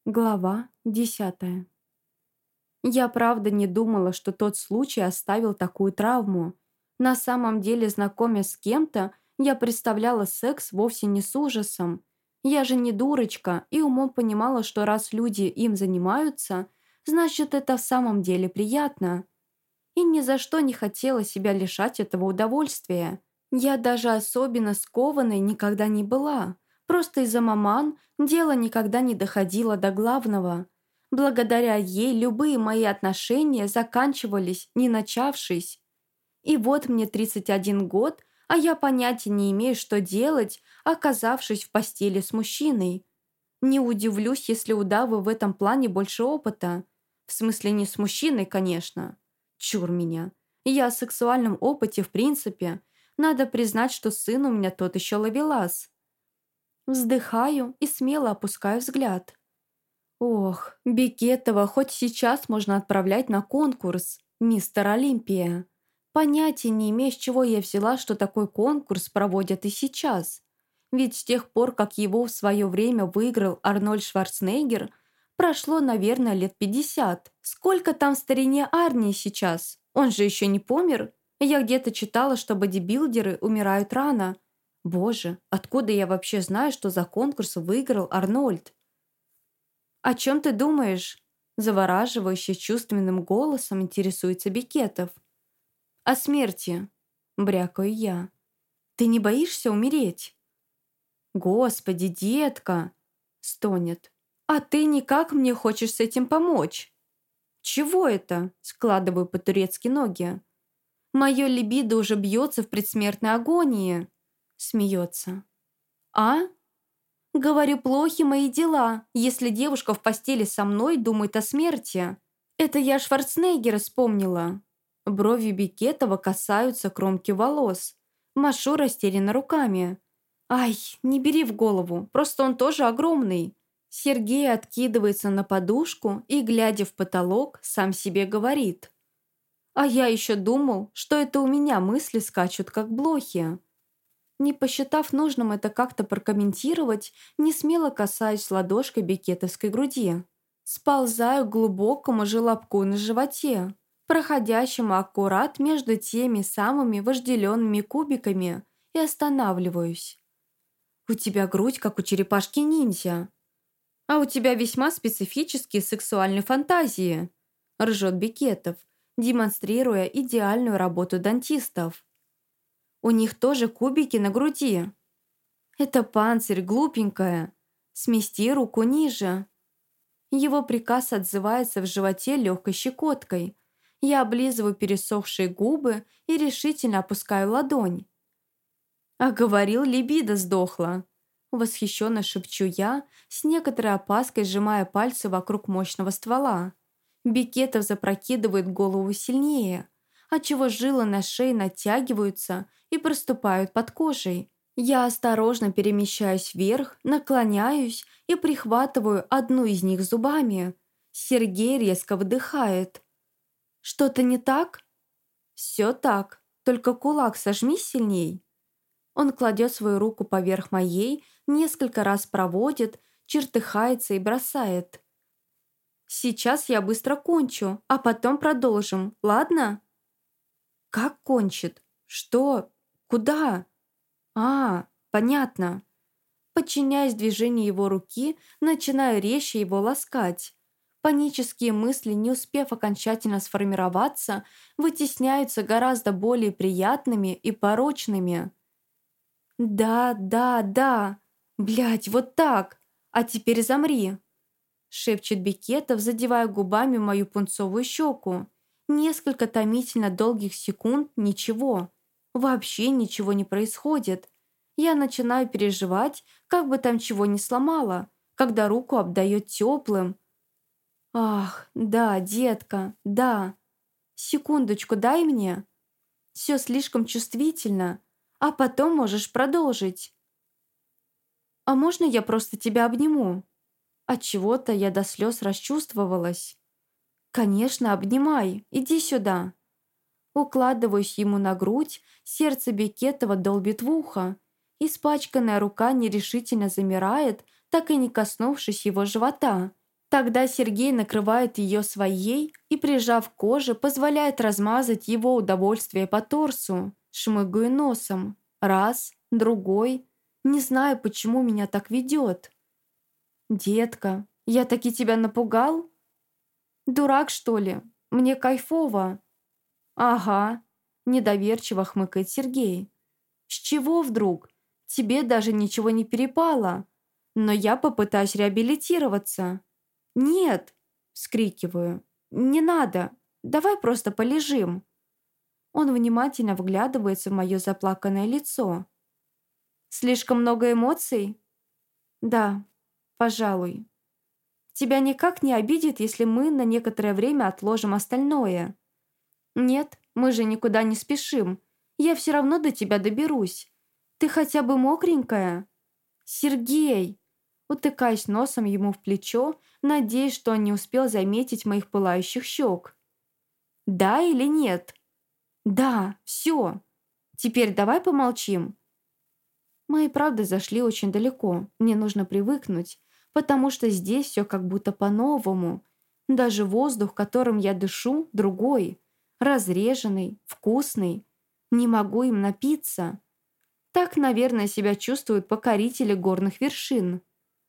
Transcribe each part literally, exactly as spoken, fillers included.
Глава десятая. Я правда не думала, что тот случай оставил такую травму. На самом деле, знакомясь с кем-то, я представляла секс вовсе не с ужасом. Я же не дурочка и умом понимала, что раз люди им занимаются, значит, это в самом деле приятно. И ни за что не хотела себя лишать этого удовольствия. Я даже особенно скованной никогда не была. Просто из-за маман дело никогда не доходило до главного. Благодаря ей любые мои отношения заканчивались, не начавшись. И вот мне тридцать один год, а я понятия не имею, что делать, оказавшись в постели с мужчиной. Не удивлюсь, если у Давы в этом плане больше опыта. В смысле, не с мужчиной, конечно. Чур меня. Я о сексуальном опыте в принципе. Надо признать, что сын у меня тот еще ловелас. Вздыхаю и смело опускаю взгляд. Ох, Бекетова хоть сейчас можно отправлять на конкурс «Мистер Олимпия». Понятия не имею, с чего я взяла, что такой конкурс проводят и сейчас. Ведь с тех пор, как его в свое время выиграл Арнольд Шварценеггер, прошло, наверное, лет пятьдесят. Сколько там в старине Арнии сейчас? Он же еще не помер? Я где-то читала, что бодибилдеры умирают рано. Боже, откуда я вообще знаю, что за конкурс выиграл Арнольд? «О чем ты думаешь?» Завораживающе чувственным голосом интересуется Бекетов. «О смерти», — брякаю я. «Ты не боишься умереть?» «Господи, детка!» — стонет. «А ты никак мне хочешь с этим помочь?» «Чего это?» — складываю по-турецки ноги. «Мое либидо уже бьется в предсмертной агонии», — смеется. «А?» Говорю, плохи мои дела, если девушка в постели со мной думает о смерти. Это я Шварценеггера вспомнила. Брови Бекетова касаются кромки волос. Машу растерянно руками. Ай, не бери в голову, просто он тоже огромный. Сергей откидывается на подушку и, глядя в потолок, сам себе говорит. А я еще думал, что это у меня мысли скачут, как блохи. Не посчитав нужным это как-то прокомментировать, не смело касаюсь ладошкой бекетовской груди. Сползаю к глубокому желобку на животе, проходящему аккурат между теми самыми вожделенными кубиками, и останавливаюсь. «У тебя грудь, как у черепашки-ниндзя. А у тебя весьма специфические сексуальные фантазии», – ржет Бекетов, демонстрируя идеальную работу дантистов. У них тоже кубики на груди. Это панцирь, глупенькая. Смести руку ниже. Его приказ отзывается в животе легкой щекоткой. Я облизываю пересохшие губы и решительно опускаю ладонь. А говорил, либидо сдохла. Восхищенно шепчу я, с некоторой опаской сжимая пальцы вокруг мощного ствола. Бекетов запрокидывает голову сильнее, отчего жилы на шее натягиваются и проступают под кожей. Я осторожно перемещаюсь вверх, наклоняюсь и прихватываю одну из них зубами. Сергей резко выдыхает. «Что-то не так?» «Все так, только кулак сожми сильней». Он кладет свою руку поверх моей, несколько раз проводит, чертыхается и бросает. «Сейчас я быстро кончу, а потом продолжим, ладно?» «Как кончит? Что? Куда?» «А, понятно». Подчиняясь движению его руки, начинаю резче его ласкать. Панические мысли, не успев окончательно сформироваться, вытесняются гораздо более приятными и порочными. «Да, да, да. Блядь, вот так. А теперь замри», — шепчет Бекетов, задевая губами мою пунцовую щеку. Несколько томительно долгих секунд — ничего. Вообще ничего не происходит. Я начинаю переживать, как бы там чего не сломала, когда руку обдает теплым. «Ах, да, детка, да. Секундочку дай мне. Все слишком чувствительно, а потом можешь продолжить. А можно я просто тебя обниму?» Отчего-то я до слез расчувствовалась. «Конечно, обнимай, иди сюда». Укладываюсь ему на грудь, сердце Бекетова долбит в ухо. Испачканная рука нерешительно замирает, так и не коснувшись его живота. Тогда Сергей накрывает ее своей и, прижав к коже, позволяет размазать его удовольствие по торсу, шмыгая носом. Раз, другой. Не знаю, почему меня так ведет. «Детка, я таки тебя напугал? Дурак, что ли? Мне кайфово». «Ага», – недоверчиво хмыкает Сергей. «С чего вдруг? Тебе даже ничего не перепало. Но я попытаюсь реабилитироваться». «Нет!» – вскрикиваю. «Не надо! Давай просто полежим!» Он внимательно вглядывается в мое заплаканное лицо. «Слишком много эмоций?» «Да, пожалуй. Тебя никак не обидит, если мы на некоторое время отложим остальное?» «Нет, мы же никуда не спешим. Я все равно до тебя доберусь. Ты хотя бы мокренькая?» «Сергей!» Утыкаясь носом ему в плечо, надеясь, что он не успел заметить моих пылающих щек. «Да или нет?» «Да, все. Теперь давай помолчим». Мы и правда зашли очень далеко. Мне нужно привыкнуть, потому что здесь все как будто по-новому. Даже воздух, которым я дышу, другой. Разреженный, вкусный. Не могу им напиться. Так, наверное, себя чувствуют покорители горных вершин.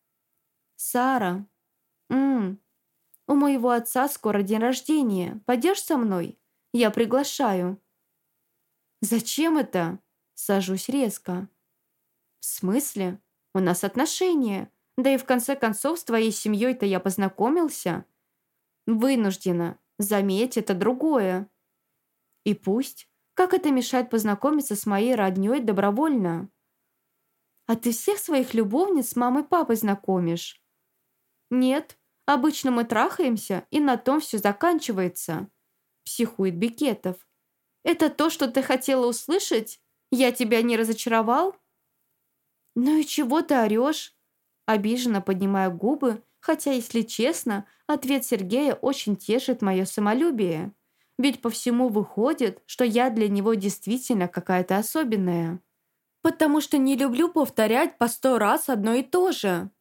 «Сара, м, у моего отца скоро день рождения. Пойдешь со мной? Я приглашаю». «Зачем это?» Сажусь резко. «В смысле? У нас отношения. Да и в конце концов с твоей семьей-то я познакомился». «Вынуждена. Заметь, это другое». «И пусть. Как это мешает познакомиться с моей роднёй добровольно?» «А ты всех своих любовниц с мамой-папой знакомишь?» «Нет, обычно мы трахаемся, и на том все заканчивается», – психует Бекетов. «Это то, что ты хотела услышать? Я тебя не разочаровал?» «Ну и чего ты орешь?» Обиженно поднимаю губы, хотя, если честно, ответ Сергея очень тешит мое самолюбие. Ведь по всему выходит, что я для него действительно какая-то особенная. Потому что не люблю повторять по сто раз одно и то же.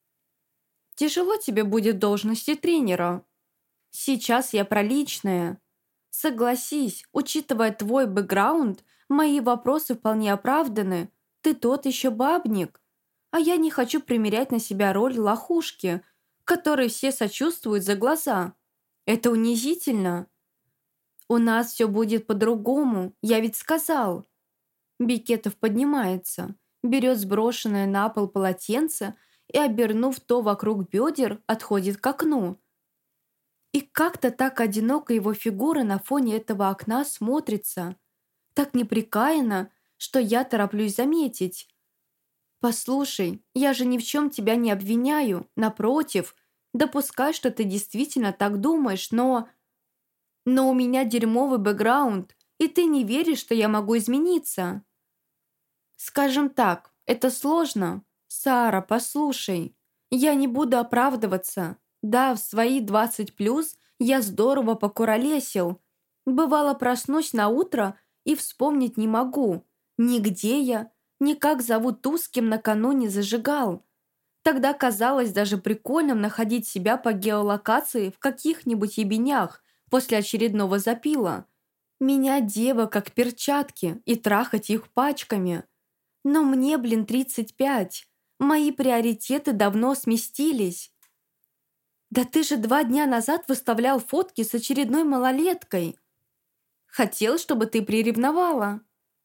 Тяжело тебе будет в должности тренера. Сейчас я про личное. Согласись, учитывая твой бэкграунд, мои вопросы вполне оправданы. Ты тот еще бабник. А я не хочу примерять на себя роль лохушки, которой все сочувствуют за глаза. Это унизительно. У нас все будет по-другому, я ведь сказал. Бекетов поднимается, берет сброшенное на пол полотенце и, обернув то вокруг бедер, отходит к окну. И как-то так одиноко его фигура на фоне этого окна смотрится. Так непрекаянно, что я тороплюсь заметить. «Послушай, я же ни в чем тебя не обвиняю. Напротив, допускай, что ты действительно так думаешь, но... Но у меня дерьмовый бэкграунд, и ты не веришь, что я могу измениться». «Скажем так, это сложно. Сара, послушай, я не буду оправдываться. Да, в свои двадцать плюс я здорово покуролесил. Бывало, проснусь на утро и вспомнить не могу. Нигде я, ни как зовут ту, с кем накануне зажигал. Тогда казалось даже прикольным находить себя по геолокации в каких-нибудь ебенях после очередного запила. Менять дева как перчатки и трахать их пачками. Но мне, блин, тридцать пять. Мои приоритеты давно сместились. Да ты же два дня назад выставлял фотки с очередной малолеткой. Хотел, чтобы ты приревновала.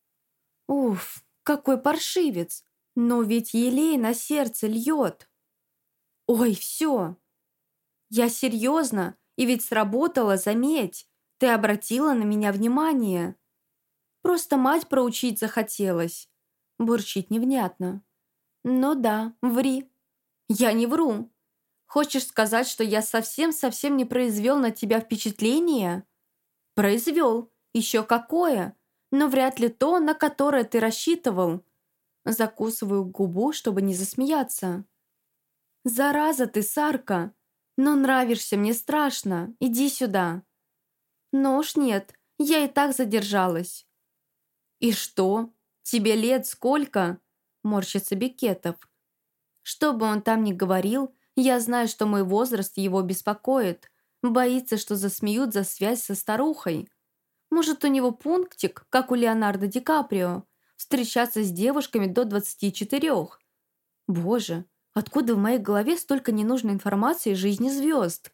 Уф, какой паршивец. Но ведь елей на сердце льет. Ой, все. Я серьезно, и ведь сработало, заметь. Ты обратила на меня внимание. Просто мать проучить захотелось. Бурчит невнятно. Ну да, ври. Я не вру. Хочешь сказать, что я совсем-совсем не произвел на тебя впечатление? Произвел. Еще какое. Но вряд ли то, на которое ты рассчитывал. Закусываю губу, чтобы не засмеяться. Зараза ты, Сарка. Но нравишься мне страшно. Иди сюда. Ну уж нет, я и так задержалась. И что? Тебе лет сколько? Морщится Бекетов. Что бы он там ни говорил, Я знаю, что мой возраст его беспокоит. Боится, что засмеют за связь со старухой. Может, у него пунктик, как у Леонардо Ди Каприо, встречаться с девушками до двадцати четырёх. Боже, откуда в моей голове столько ненужной информации из жизни звезд?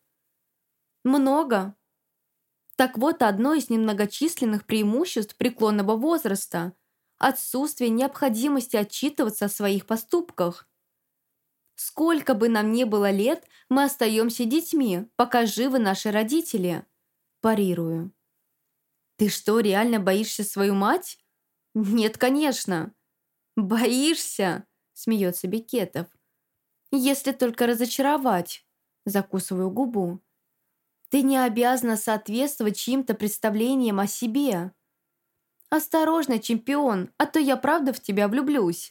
Много. Так вот, одно из немногочисленных преимуществ преклонного возраста – отсутствие необходимости отчитываться о своих поступках. Сколько бы нам ни было лет, мы остаемся детьми, пока живы наши родители. Парирую. Ты что, реально боишься свою мать? Нет, конечно. Боишься? Смеется Бекетов. Если только разочаровать. Закусываю губу. Ты не обязана соответствовать чьим-то представлениям о себе. Осторожно, чемпион, а то я правда в тебя влюблюсь.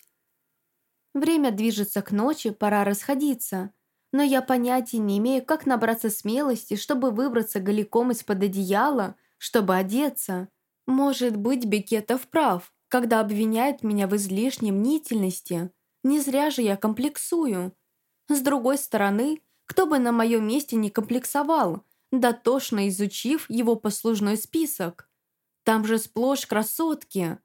Время движется к ночи, пора расходиться. Но я понятия не имею, как набраться смелости, чтобы выбраться голиком из-под одеяла, чтобы одеться. Может быть, Бекетов прав, когда обвиняет меня в излишней мнительности. Не зря же я комплексую. С другой стороны, кто бы на моем месте не комплексовал, дотошно изучив его послужной список. Там же сплошь красотки.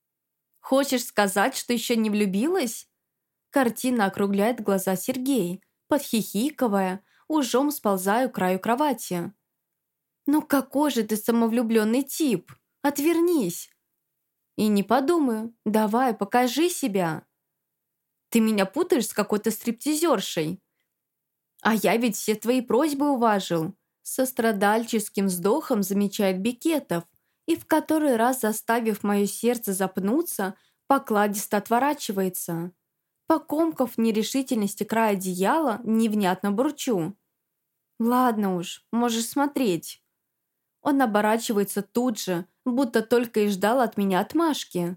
Хочешь сказать, что еще не влюбилась? Картина округляет глаза Сергей, подхихикывая, ужом сползаю к краю кровати. «Ну какой же ты самовлюбленный тип! Отвернись!» «И не подумаю. Давай, покажи себя!» «Ты меня путаешь с какой-то стриптизершей?» «А я ведь все твои просьбы уважил!» Со страдальческим вздохом замечает Бекетов и в который раз, заставив мое сердце запнуться, покладисто отворачивается. Покомков в нерешительности края одеяла, невнятно бурчу. «Ладно уж, можешь смотреть». Он оборачивается тут же, будто только и ждал от меня отмашки.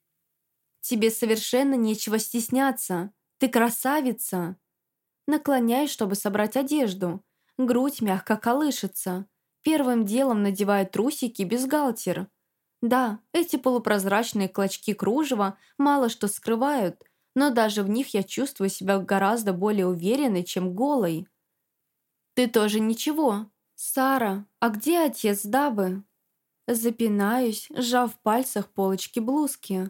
«Тебе совершенно нечего стесняться. Ты красавица». Наклоняюсь, чтобы собрать одежду. Грудь мягко колышется. Первым делом надеваю трусики и бюстгальтер. Да, эти полупрозрачные клочки кружева мало что скрывают, но даже в них я чувствую себя гораздо более уверенной, чем голой. «Ты тоже ничего. Сара, а где отец Дабы?» Запинаюсь, сжав в пальцах полочки блузки.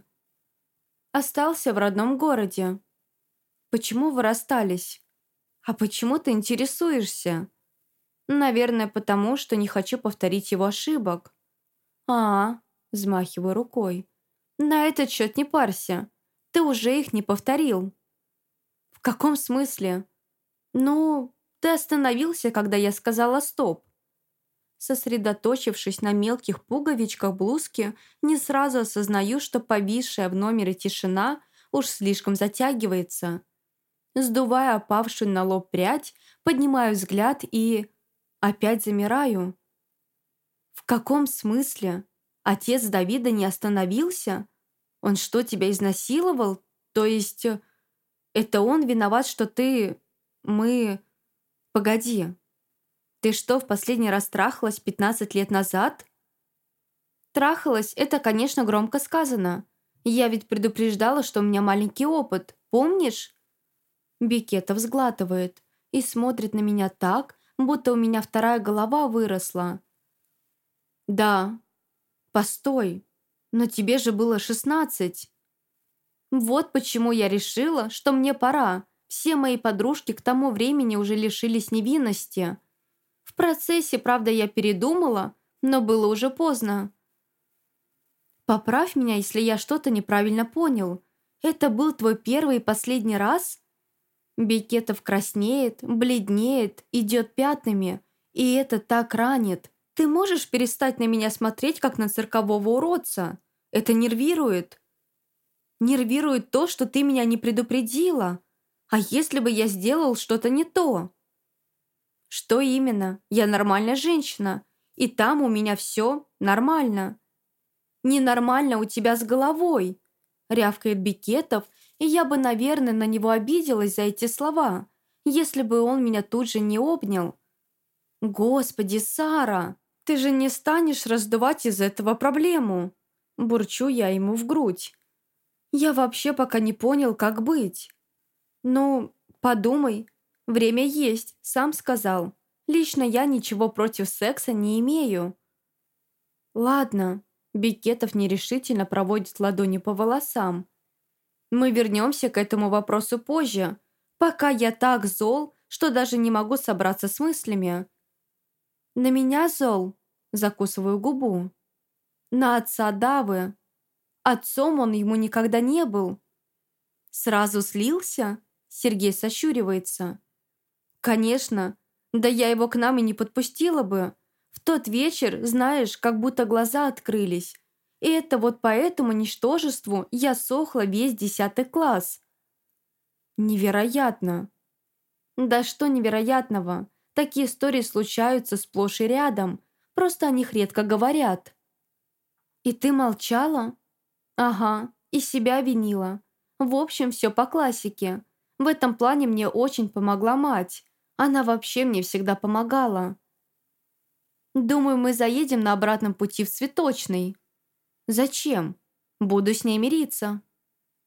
«Остался в родном городе». «Почему вы расстались?» «А почему ты интересуешься?» «Наверное, потому, что не хочу повторить его ошибок». «А, — взмахиваю рукой, — на этот счет не парься. Ты уже их не повторил». «В каком смысле?» «Ну, ты остановился, когда я сказала «стоп». Сосредоточившись на мелких пуговичках блузки, не сразу осознаю, что повисшая в номере тишина уж слишком затягивается. Сдувая опавшую на лоб прядь, поднимаю взгляд и... опять замираю. «В каком смысле? Отец Давида не остановился? Он что, тебя изнасиловал? То есть, э, это он виноват, что ты... мы... Погоди. Ты что, в последний раз трахалась пятнадцать лет назад?» «Трахалась» — это, конечно, громко сказано. Я ведь предупреждала, что у меня маленький опыт, помнишь? Бекетов сглатывает и смотрит на меня так, будто у меня вторая голова выросла. «Да. Постой. Но тебе же было шестнадцать. Вот почему я решила, что мне пора. Все мои подружки к тому времени уже лишились невинности. В процессе, правда, я передумала, но было уже поздно. Поправь меня, если я что-то неправильно понял. Это был твой первый и последний раз?» Бекетов краснеет, бледнеет, идет пятнами, и это так ранит. «Ты можешь перестать на меня смотреть, как на циркового уродца? Это нервирует. Нервирует то, что ты меня не предупредила. А если бы я сделал что-то не то?» «Что именно? Я нормальная женщина, и там у меня все нормально». «Ненормально у тебя с головой», — рявкает Бекетов, и я бы, наверное, на него обиделась за эти слова, если бы он меня тут же не обнял. «Господи, Сара, ты же не станешь раздувать из этого проблему!» Бурчу я ему в грудь. «Я вообще пока не понял, как быть». «Ну, подумай, Время есть, сам сказал. Лично я ничего против секса не имею. Ладно. Бекетов нерешительно проводит ладони по волосам. Мы вернемся к этому вопросу позже. Пока я так зол, что даже не могу собраться с мыслями. На меня зол. Закусываю губу. На отца Давы. Отцом он ему никогда не был. Сразу слился? Сергей сощуривается. Конечно. Да я его к нам и не подпустила бы. В тот вечер, знаешь, как будто глаза открылись. И это вот по этому ничтожеству я сохла весь десятый класс. Невероятно. Да что невероятного? Такие истории случаются сплошь и рядом. Просто о них редко говорят. И ты молчала? Ага, и себя винила. В общем, все по классике. В этом плане мне очень помогла мать. Она вообще мне всегда помогала. Думаю, мы заедем на обратном пути в Цветочный. Зачем? Буду с ней мириться.